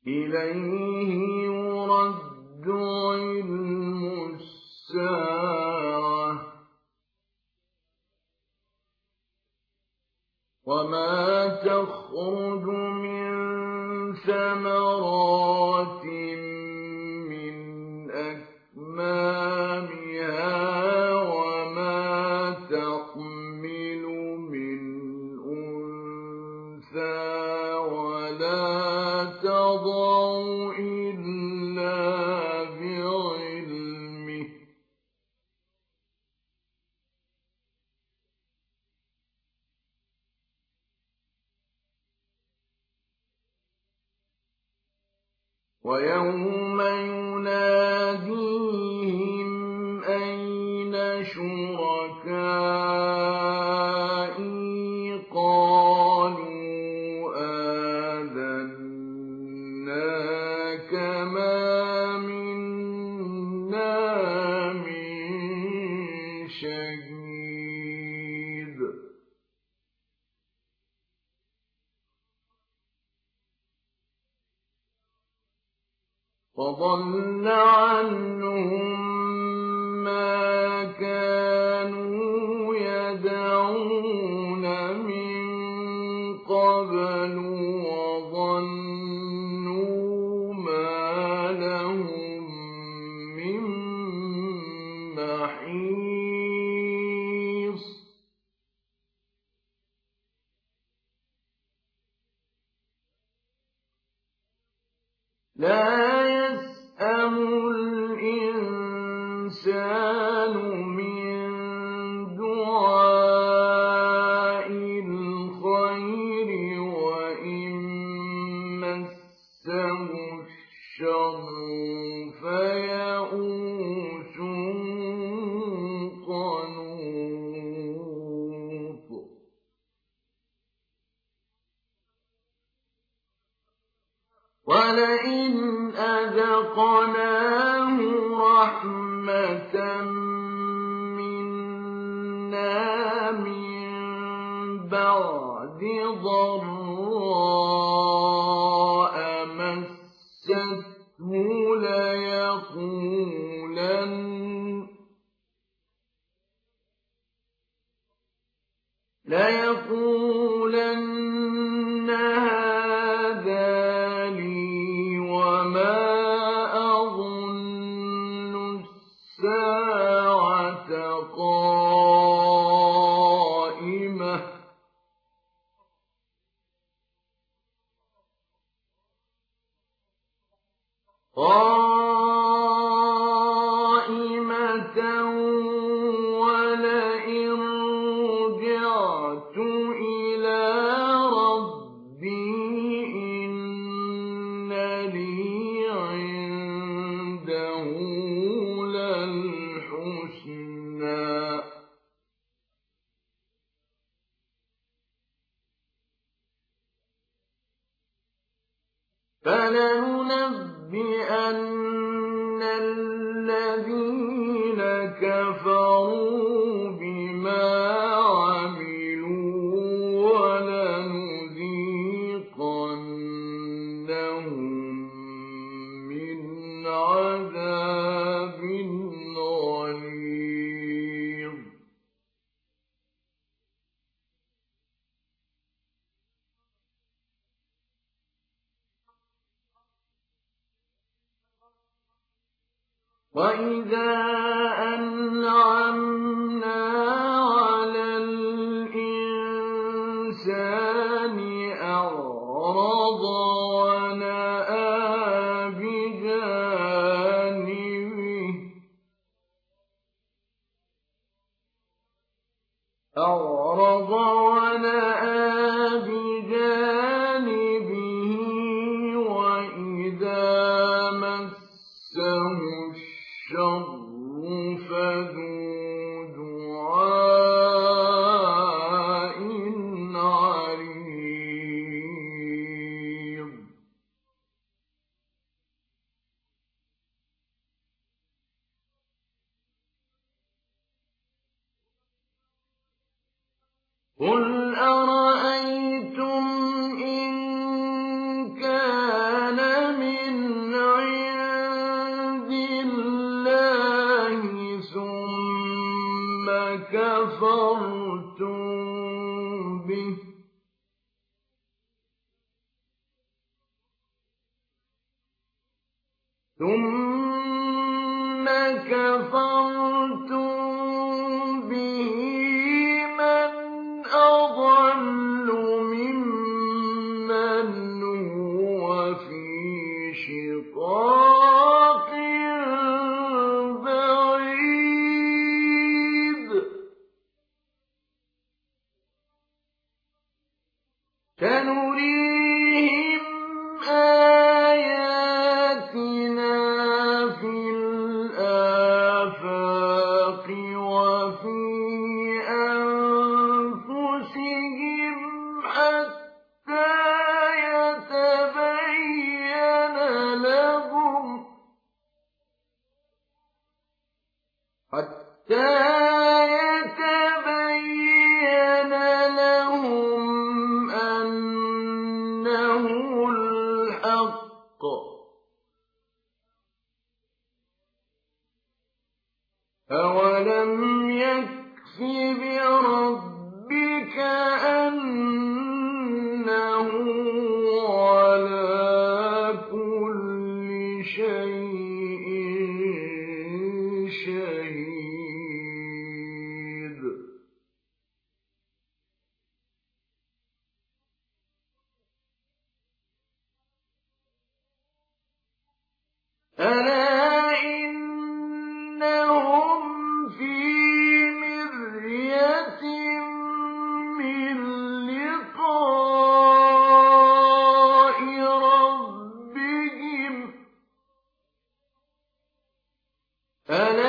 إليه يرد علم الساعة وما تخرج من ثمرات من أكمامها وما تحمل من أنثى ولا تضع إلا بعلمه ويوم يناديهم أين شركائي قالوا آذناك ما منا من شهيد فضل عنهم ما كانوا يدعون من قبل وظنوا ما لهم من محيص لا يسأم الإنسان من دعاء الخير وإن مسه الشر فيئوس قنوط ولئن أذقناه رحمة منا من بعد ضراء مسته ليقولن هذا لي وما أظن الساعة قائمة ولئن رجعت إلى ربي إن لي عنده للحسنى فلننبئن الذين كفروا بما عملوا ولنذيقنهم من عذاب غليظ وَإِذَا أَنْعَمْنَا عَلَى الْإِنسَانِ أَعْرَضَ وَنَأَىٰ بِجَانِبِهِ وَإِذَا مَسَّهُ الشَّرُّ فَذُو ثم كفرتم به من أضل ممن هو في شقاق بعيد سنريهم آياتنا في الآفاق وفي أنفسهم حتى يتبين لهم أنه الحق أولم يكف بربك أنه على كل شيء شهيد ألا إنهم في مرية من لقاء ربهم ألا